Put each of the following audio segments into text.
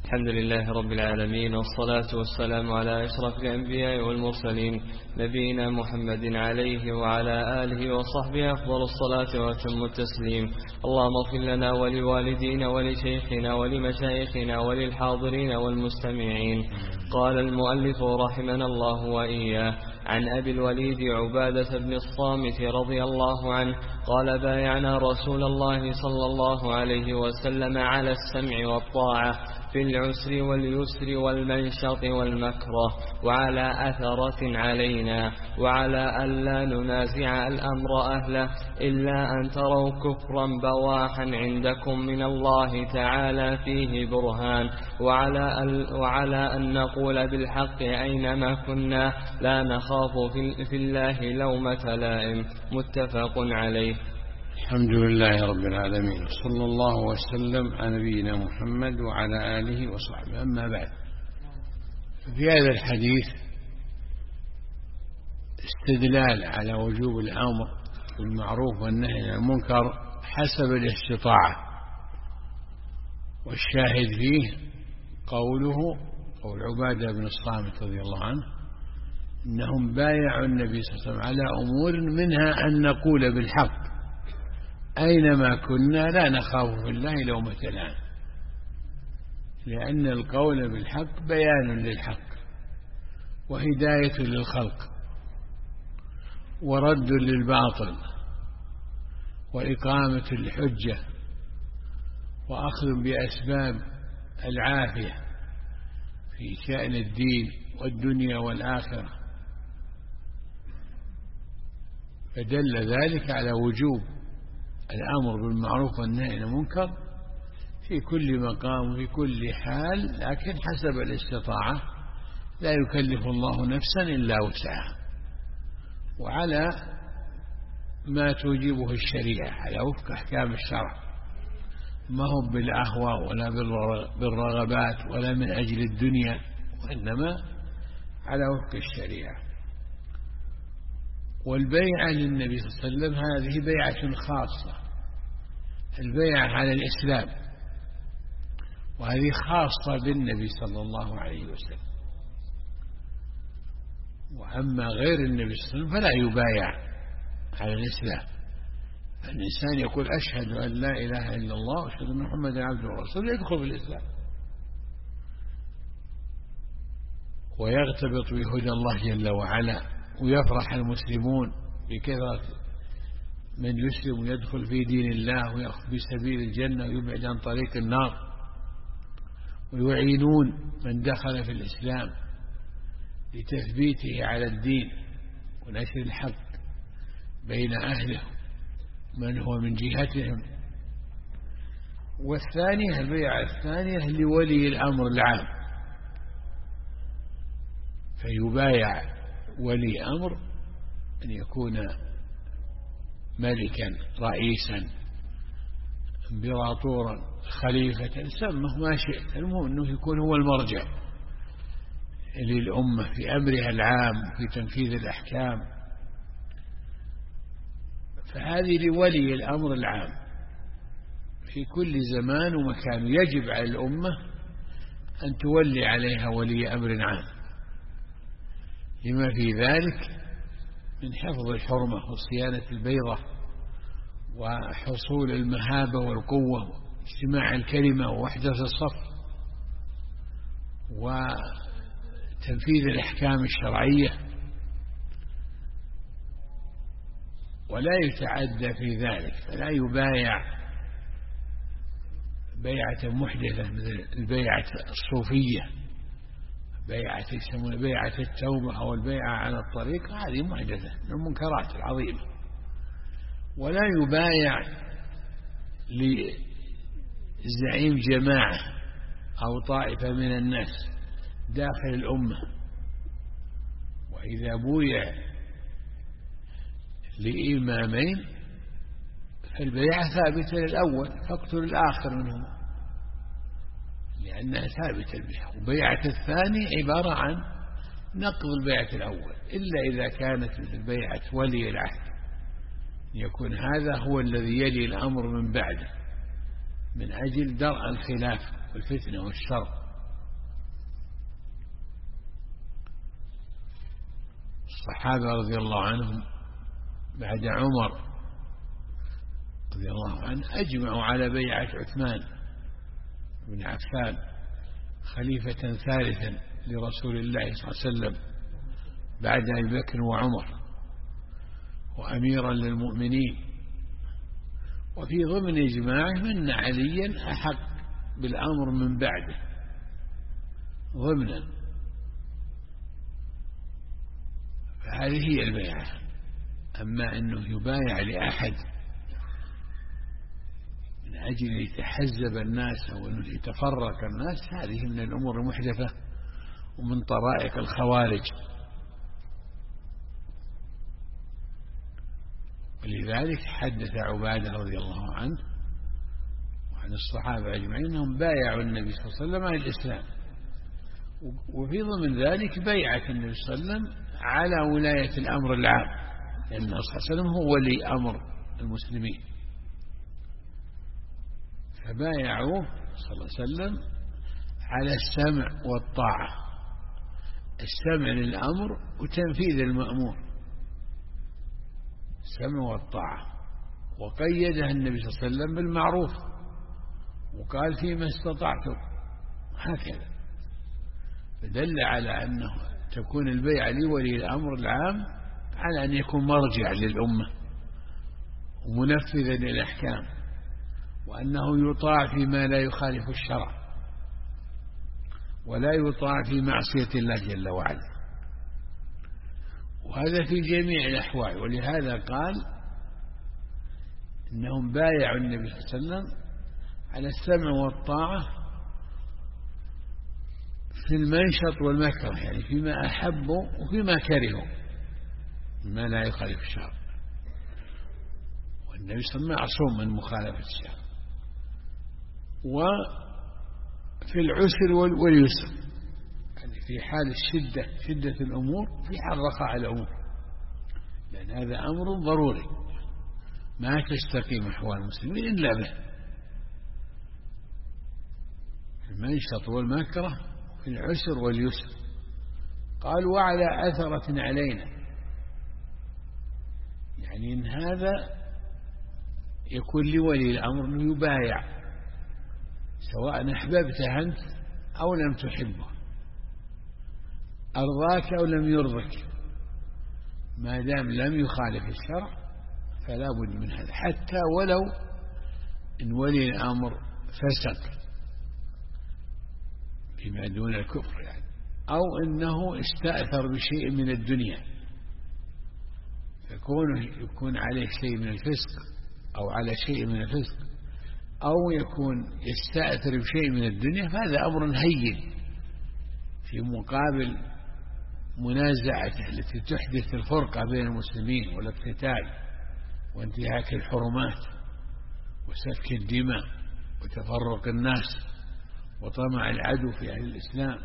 الحمد لله رب العالمين، والصلاة والسلام على أشرف الأنبياء والمرسلين، نبينا محمد عليه وعلى آله وصحبه أفضل الصلاة وأتم التسليم. اللهم اغفر لنا ولوالدينا ولشيخنا ولمشايخنا وللحاضرين والمستمعين. قال المؤلف رحمنا الله وإياه: عن أبي الوليد عبادة بن الصامت رضي الله عنه قال: بايعنا رسول الله صلى الله عليه وسلم على السمع والطاعة في العسر واليسر والمنشط والمكره، وعلى أثرة علينا، وعلى ألا ننازع الأمر أهله إلا أن تروا كفرا بواحا عندكم من الله تعالى فيه برهان، وعلى أن نقول بالحق أينما كنا لا نخاف في الله لومة لائم. متفق عليه. الحمد لله رب العالمين، صلى الله وسلم على نبينا محمد وعلى آله وصحبه. أما بعد، في هذا الحديث استدلال على وجوب الأمر بالمعروف والنهي عن المنكر حسب الاستطاعة، والشاهد فيه قول عبادة بن الصامت رضي الله عنه إنهم بايعوا النبي صلى الله عليه وسلم على أمور منها أن نقول بالحق أينما كنا لا نخاف في الله لومة لائم، لأن القول بالحق بيان للحق وهداية للخلق ورد للباطل وإقامة الحجة وأخذ بأسباب العافية في شأن الدين والدنيا والآخرة، فدل ذلك على وجوب الأمر بالمعروف والنهي عن المنكر في كل مقام وفي كل حال، لكن حسب الاستطاعة، لا يكلف الله نفسا إلا وسعها، وعلى ما توجبه الشريعة، على وفق أحكام الشرع، ما هو بالأهواء ولا بالرغبات ولا من أجل الدنيا، وإنما على وفق الشريعة. والبيعة للنبي صلى الله عليه وسلم هذه بيعة خاصة، البيعة على الإسلام، وهذه خاصة بالنبي صلى الله عليه وسلم. وأما غير النبي صلى الله عليه وسلم فلا يبايع على الإسلام. الإنسان يقول أشهد أن لا إله إلا الله وأشهد أن محمدا عبده ورسوله، يدخل في الإسلام ويغتبط بهدى الله جل وعلا، ويفرح المسلمون بكثرة من يسلم ويدخل في دين الله ويأخذ بسبيل الجنة ويبعد عن طريق النار، ويعينون من دخل في الإسلام لتثبيته على الدين ونشر الحق بين أهله من هو من جهتهم. والثانية، البيعة الثانية لولي الأمر العام، فيبايع ولي أمر أن يكون ملكا رئيسا امبراطورا خليفة، سمه ما شئت، المهم أنه يكون هو المرجع للأمة في أمرها العام في تنفيذ الأحكام. فهذه لولي الأمر العام في كل زمان ومكان، يجب على الأمة أن تولي عليها ولي أمر عام، لما في ذلك من حفظ الحرمة وصيانة البيضة وحصول المهابة والقوة واجتماع الكلمة ووحدة الصف وتنفيذ الأحكام الشرعية، ولا يتعدى في ذلك، فلا يبايع بيعة محدثة مثل البيعة الصوفية، بيعة يسمونها بيعة التوبة أو البيعة على الطريق، هذه محدثة من المنكرات العظيمة. ولا يبايع لزعيم جماعة أو طائفة من الناس داخل الأمة، وإذا بويع لإمامين فالبيعة ثابتة للأول، فاقتل الآخر منهما لأنها ثابتة البيعة. وبيعة الثاني عبارة عن نقض البيعة الأول، إلا إذا كانت مثل بيعة ولي العهد، يكون هذا هو الذي يلي الأمر من بعده من أجل درء الخلاف والفتنة والشر الصحابة رضي الله عنهم بعد عمر رضي الله عنه أجمعوا على بيعة عثمان بن عفان خليفة ثالثا لرسول الله صلى الله عليه وسلم بعد أبي بكر وعمر وأميرا للمؤمنين. وفي ضمن إجماعهم أن عليا أحق بالأمر من بعده ضمنا. فهذه هي البيعة. أما أنه يبايع لأحد من أجل يتحزب الناس أو أنه يتفرق الناس، هذه من الأمور المحدثة ومن طرائق الخوارج. ولذلك حدث عبادة رضي الله عنه وعن الصحابة أجمعين أنهم بايعوا النبي صلى الله عليه وسلم على الإسلام. وفي ضمن ذلك بيعة النبي صلى الله عليه وسلم على ولاية الأمر العام، لأن النبي صلى الله عليه وسلم هو ولي أمر المسلمين. فبايعوه صلى الله عليه وسلم على السمع والطاعة، السمع للأمر وتنفيذ المأمور، السمع والطاعة. وقيدها النبي صلى الله عليه وسلم بالمعروف وقال فيما استطعتم هكذا. فدل على أنه تكون البيعة لولي الأمر العام على أن يكون مرجع للأمة ومنفذا للأحكام، وأنه يطاع فيما لا يخالف الشرع ولا يطاع في معصية الله جل وعلا. وهذا في جميع الأحوال. ولهذا قال إنهم بايعوا النبي صلى الله عليه وسلم على السمع والطاعة في المنشط والمكره، يعني فيما أحبوا وفيما كرهوا ما لا يخالف الشرع. والنبي صلى الله عليه وسلم معصوم من مخالفة الشرع. وفي العسر واليسر، يعني في حال شدة الأمور، في حال رخاء الأمور، لأن هذا أمر ضروري ما تستقيم أحوال المسلمين إلا به. المنشط والمكره في العسر واليسر. قال وعلى أثرة علينا، يعني إن هذا يكون لولي الأمر أنه يبايع سواء أحببته أنت أو لم تحبه، أرضاك أو لم يرضك، ما دام لم يخالف الشرع فلا بد من هذا، حتى ولو إن ولي الأمر فسق فيما دون الكفر يعني، أو إنه استأثر بشيء من الدنيا، يكون عليه شيء من الفسق أو على شيء من الفسق، أو يكون يستأثر بشيء من الدنيا، فهذا أمر هين في مقابل منازعته التي تحدث الفرقة بين المسلمين والاقتتال وانتهاك الحرمات وسفك الدماء وتفرق الناس وطمع العدو في أهل الإسلام.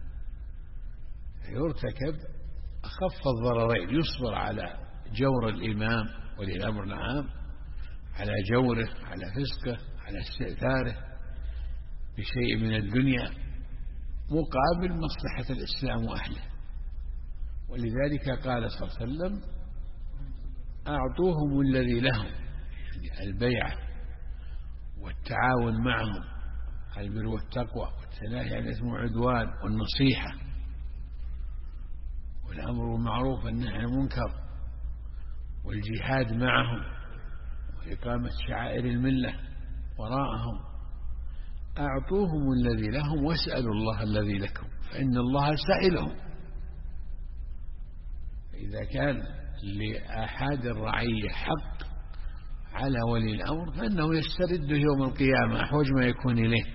يرتكب أخف الضررين، يصبر على جور الإمام ولي الأمر العام، على جوره، على فسقه، على استئثاره بشيء من الدنيا مقابل مصلحة الإسلام وأهله. ولذلك قال صلى الله عليه وسلم أعطوهم الذي لهم، يعني البيعة والتعاون معهم على البر والتقوى والتناهي عن الإثم والعدوان والنصيحة والأمر بالمعروف والنهي عن المنكر والجهاد معهم وإقامة شعائر الملة وراءهم. أعطوهم الذي لهم واسألوا الله الذي لكم فإن الله سائلهم. إذا كان لأحد الرعية حق على ولي الأمر فإنه يسترد يوم القيامة أحوج ما يكون إليه.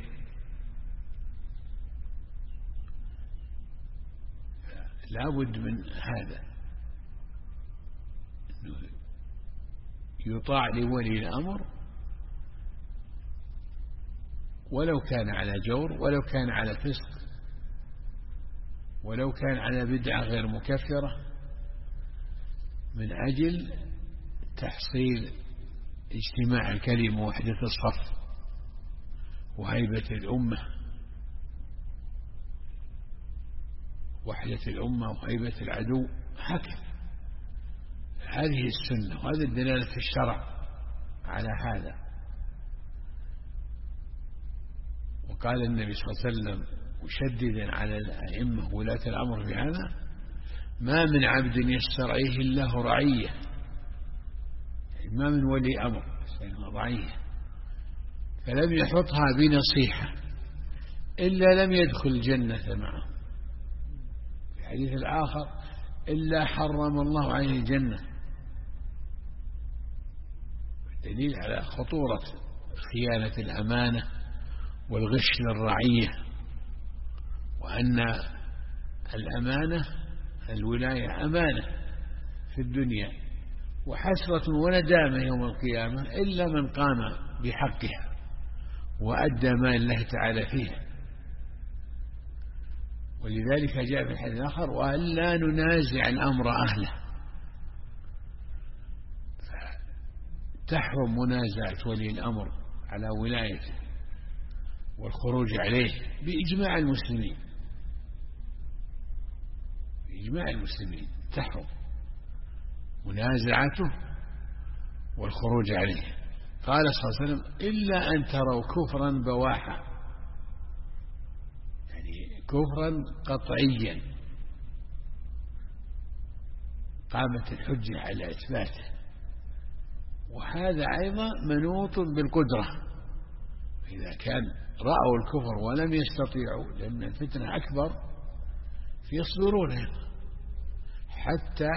لا بد من هذا، يطاع لولي الأمر ولو كان على جور، ولو كان على فسق، ولو كان على بدعة غير مكفرة، من أجل تحصيل اجتماع الكلمة ووحدة الصف وهيبة الأمة، وحدة الأمة وهيبة العدو، هكذا هذه السنة وهذه الدلالة الشرع على هذا. وقال النبي صلى الله عليه وسلم مشددا على الأئمة ولاة الأمر في هذا: ما من عبد يسترعيه الله رعية، ما من ولي أمر رعية فلم يحطها بنصيحة إلا لم يدخل الجنة معه. في الحديث الآخر: إلا حرم الله عليه الجنة. دليل على خطورة خيانة الأمانة والغش للرعية، وأن الأمانة الولاية أمانة في الدنيا وحسرة وندامة يوم القيامة إلا من قام بحقها وأدى ما الله تعالى فيها. ولذلك جاء في الحديث الآخر: وألا ننازع الأمر أهله. تحرم منازعة ولي الأمر على ولايته والخروج عليه بإجماع المسلمين، بإجماع المسلمين تحرم منازعته والخروج عليه. قال صلى الله عليه وسلم: إلا أن تروا كفرا بواحا، يعني كفرا قطعيا قامت الحجة على إثباته، وهذا أيضا منوط بالقدرة. إذا كان رأوا الكفر ولم يستطيعوا، لأن الفتنة أكبر، يصبرون حتى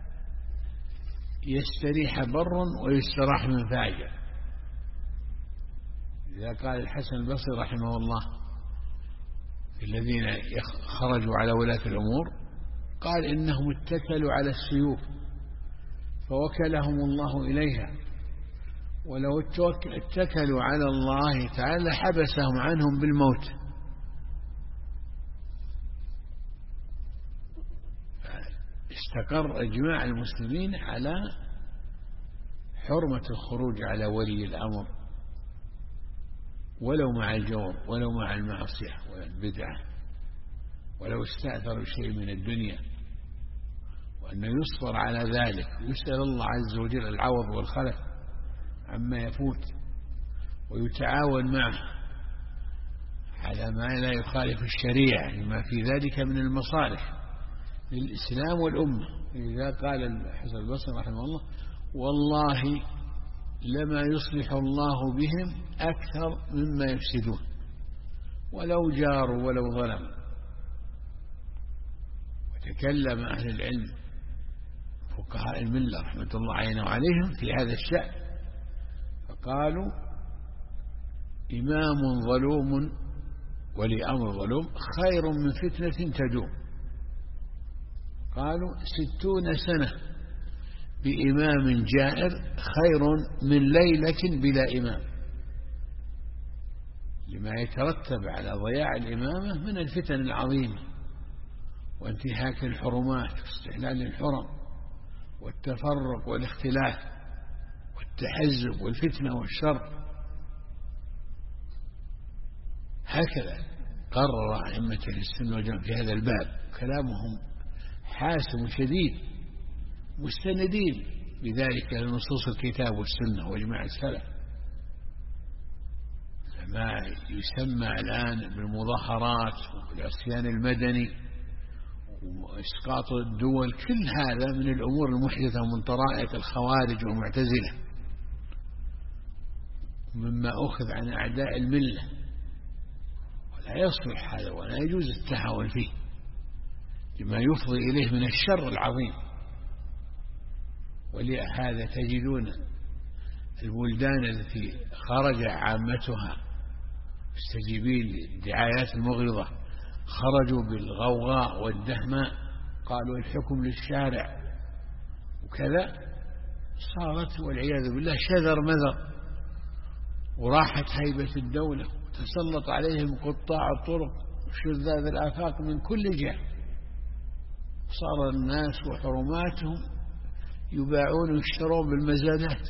يستريح بر ويستراح من فاجر. إذا قال الحسن البصري رحمه الله في الذين خرجوا على ولاة الأمور، قال: إنهم اتكلوا على السيوف فوكلهم الله إليها، ولو اتكلوا على الله تعالى حبسهم عنهم بالموت. استقر إجماع المسلمين على حرمة الخروج على ولي الأمر ولو مع الجور ولو مع المعصية والبدعة ولو استأثروا شيء من الدنيا، وأنه يصبر على ذلك ويسأل الله عز وجل العوض والخلف عما يفوت، ويتعاون معه على ما لا يخالف الشريعة لما في ذلك من المصالح للإسلام والأمة. إذا قال الحسن البصري رحمه الله: والله لما يصلح الله بهم أكثر مما يفسدون ولو جاروا ولو ظلموا. وتكلم أهل العلم فقهاء الملة رحمة الله عليهم في هذا الشأن، فقالوا: إمام ظلوم ولي أمر ظلوم خير من فتنة تدوم. قالوا: 60 سنة بإمام جائر خير من ليلة بلا إمام، لما يترتب على ضياع الإمامة من الفتن العظيمة وانتهاك الحرمات واستحلال الحرم والتفرق والاختلاف والتحزب والفتنة والشر. هكذا قرر أئمة السنة والجماعة في هذا الباب، كلامهم حاسم شديد، مستندين بذلك لنصوص الكتاب والسنة وإجماع السلف. ما يسمى الآن بالمظاهرات والعصيان المدني وإسقاط الدول، كل هذا من الأمور المحدثة ومن طرائق الخوارج والمعتزلة، مما أخذ عن أعداء الملة، ولا يصلح هذا ولا يجوز التهاون فيه لما يفضي إليه من الشر العظيم. ولهذا تجدون البلدان التي خرج عامتها مستجيبين للدعايات المغرضة خرجوا بالغوغاء والدهماء، قالوا الحكم للشارع وكذا، صارت والعياذ بالله شذر مذر، وراحت هيبة الدولة وتسلط عليهم قطاع الطرق وشذاذ الآفاق من كل جهة، صار الناس وحرماتهم يباعون ويشترون بالمزادات،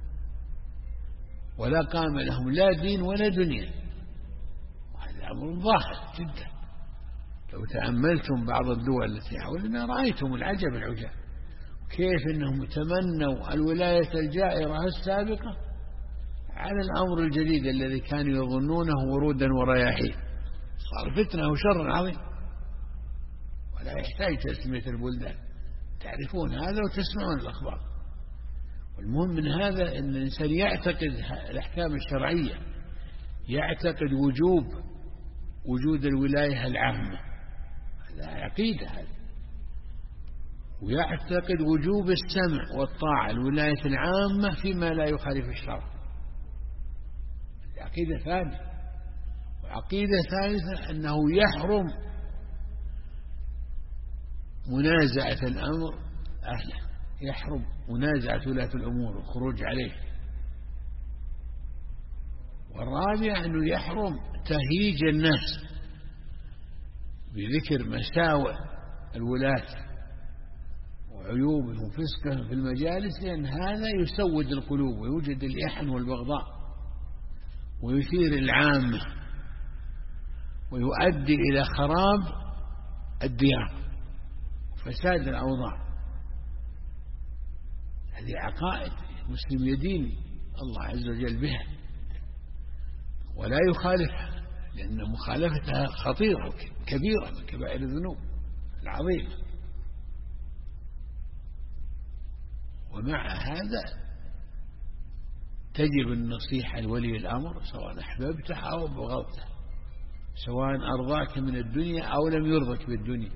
ولا قام لهم لا دين ولا دنيا. وهذا أمر ظاهر جدا، لو تأملتم بعض الدول التي حولنا رأيتم العجب العجاب، كيف أنهم تمنوا الولاية الجائرة السابقة على الأمر الجديد الذي كانوا يظنونه ورودا ورياحين. صار فتنة وشر عظيم، ولا يحتاج تسمية البلدان، تعرفون هذا وتسمعون الأخبار. والمهم من هذا أن الإنسان يعتقد الأحكام الشرعية، يعتقد وجود الولاية العامة، هذا عقيدة هذا، ويعتقد وجوب السمع والطاعة الولاية العامة فيما لا يخالف الشرع. عقيدة ثانية. وعقيدة ثالثة أنه يحرم منازعة الأمر أهله، يحرم منازعة ولاة الأمور والخروج عليه. والرابع أنه يحرم تهييج الناس بذكر مساوئ الولاة وعيوبهم وفسقهم في المجالس، لأن هذا يسود القلوب ويوجد الإحن والبغضاء ويثير العامة ويؤدي إلى خراب الديار وفساد الأوضاع. هذه عقائد المسلم يدين الله عز وجل بها ولا يخالفها، لأن مخالفتها خطيرة كبيرة من كبائر الذنوب العظيمة. ومع هذا تجب النصيحة لولي الأمر سواء أحببته أو بغضته، سواء أرضاك من الدنيا أو لم يرضك بالدنيا،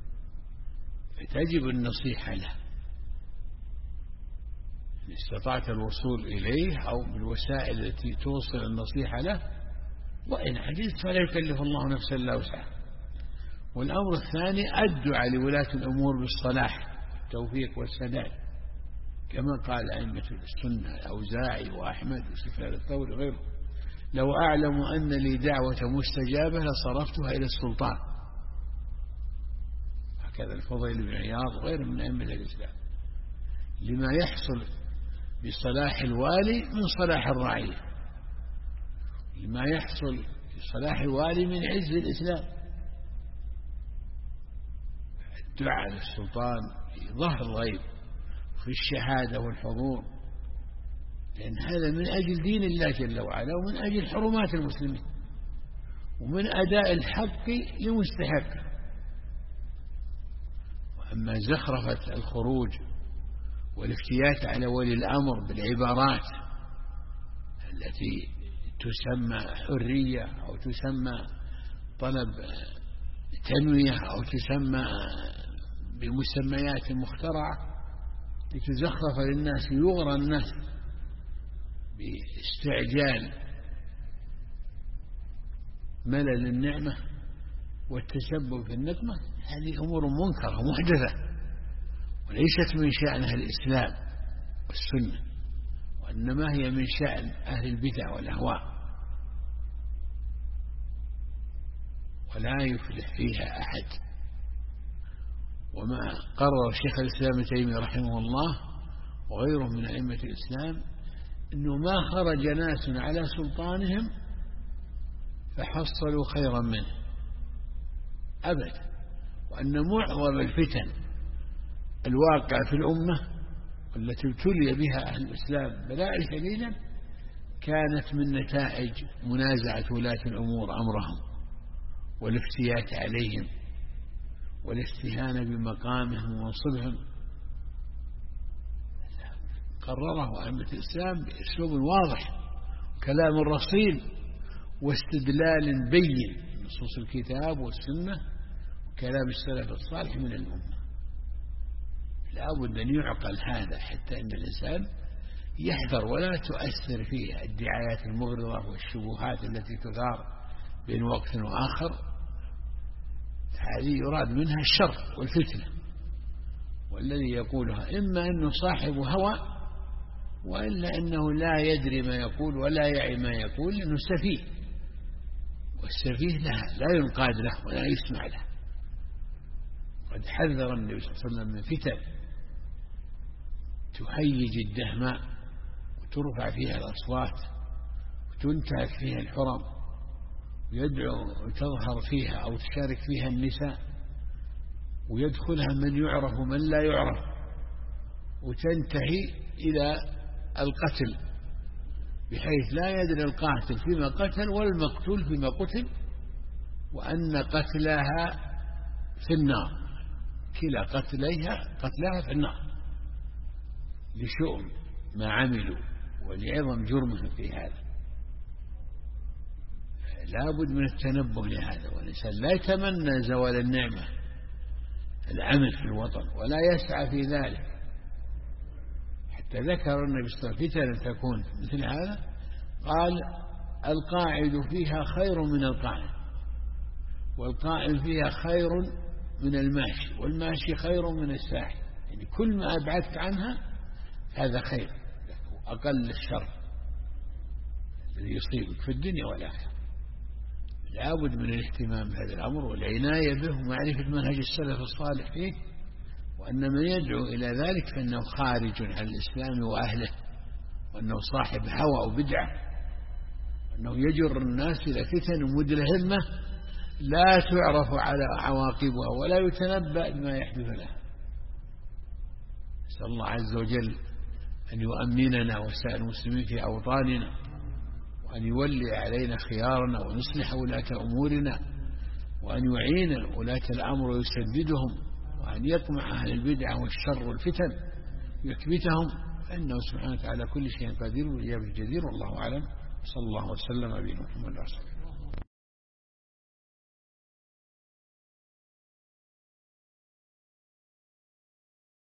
فتجب النصيحة له إن استطعت الوصول إليه أو بالوسائل التي توصل النصيحة له، وإن عجزت فلا يكلف الله نفسا إلا وسعها. والأمر الثاني الدعاء لولاة الأمور بالصلاح التوفيق والسداد، كما قال أئمة السنة الأوزاعي وأحمد وسفيان الثوري وغيره: لو أعلم أن لي دعوة مستجابة لصرفتها إلى السلطان. هكذا الفضيل بن عياض وغيره من أئمة الإسلام، لما يحصل بصلاح الوالي من صلاح الرعية، لما يحصل بصلاح الوالي من عز الإسلام. الدعاء للسلطان في ظهر الغيب في الشهادة والحضور، لأن هذا من أجل دين الله جل وعلا ومن أجل حرمات المسلمين ومن أداء الحق لمستحقه. وأما زخرفة الخروج والافتيات على ولي الأمر بالعبارات التي تسمى حرية أو تسمى طلب تنوية أو تسمى بمسميات مخترعة لتزخرف للناس، يغرى الناس باستعجال ملل النعمة والتسبب في النقمة، هذه أمور منكرة محدثة وليست من شأنها الإسلام والسنة، وإنما هي من شأن أهل البدع والأهواء، ولا يفلح فيها أحد. وما قرر شيخ الإسلام ابن تيمية رحمه الله وغيره من أئمة الإسلام أنه ما خرج ناس على سلطانهم فحصلوا خيرا منه أبدا، وأن معظم الفتن الواقع في الأمة والتي ابتلي بها أهل الإسلام بلاء شديدا كانت من نتائج منازعة ولاة الأمور أمرهم والافتيات عليهم والاستهانة بمقامهم ومنصبهم. قرره أئمة الإسلام بأسلوب واضح كلام رصين واستدلال بين نصوص الكتاب والسنة وكلام السلف الصالح من الأمة. لا بد أن يعقل هذا حتى أن الإنسان يحذر ولا تؤثر فيه الدعايات المغرضة والشبهات التي تثار بين وقت وآخر، هذه يراد منها الشر والفتنة، والذي يقولها إما أنه صاحب هوى وإلا أنه لا يدري ما يقول ولا يعي ما يقول، لأنه سفيه، والسفيه لا ينقاد له ولا يسمع له. قد حذر النبي صلى الله عليه وسلم من فتن تهيج الدهماء وترفع فيها الأصوات وتنتهك فيها الحرم ويدعو وتظهر فيها أو تشارك فيها النساء ويدخلها من يعرف ومن لا يعرف، وتنتهي إلى القتل، بحيث لا يدري القاتل فيما قتل والمقتول فيما قتل، وأن قتلها في النار، كلا قتلها في النار لشؤم ما عملوا ولعظم جرمهم في هذا. لا بد من التنبه لهذا، والإنسان لا يتمنى زوال النعمة العمل في الوطن ولا يسعى في ذلك. حتى ذكر النبي صلى الله عليه وسلم فتنة تكون مثل هذا، قال القاعد فيها خير من القاعد، والقائم فيها خير من الماشي، والماشي خير من الساعي. يعني كل ما أبعدت عنها هذا خير، أقل الشر الذي يصيبك في الدنيا والآخرة. لابد من الاهتمام بهذا الأمر والعناية به ومعرفة منهج السلف الصالح فيه، وأن من يدعو إلى ذلك فإنه خارج عن الإسلام وأهله، وأنه صاحب هوى وبدعة، وأنه يجر الناس إلى فتن مدلهمة لا تعرف على عواقبها ولا يتنبأ بما يحدث لها. نسأل الله عز وجل أن يؤمننا وسائر المسلمين في أوطاننا، وأن يولي علينا خيارنا ويصلح ولاة أمورنا، وأن يعين ولاة الأمر ويسددهم، وأن يقمع أهل البدع والشر والفتن يكبتهم، فإنه سبحانه وتعالى كل شيء قدير والإجابة الجدير. والله أعلم، صلى الله وسلم على نبينا محمد.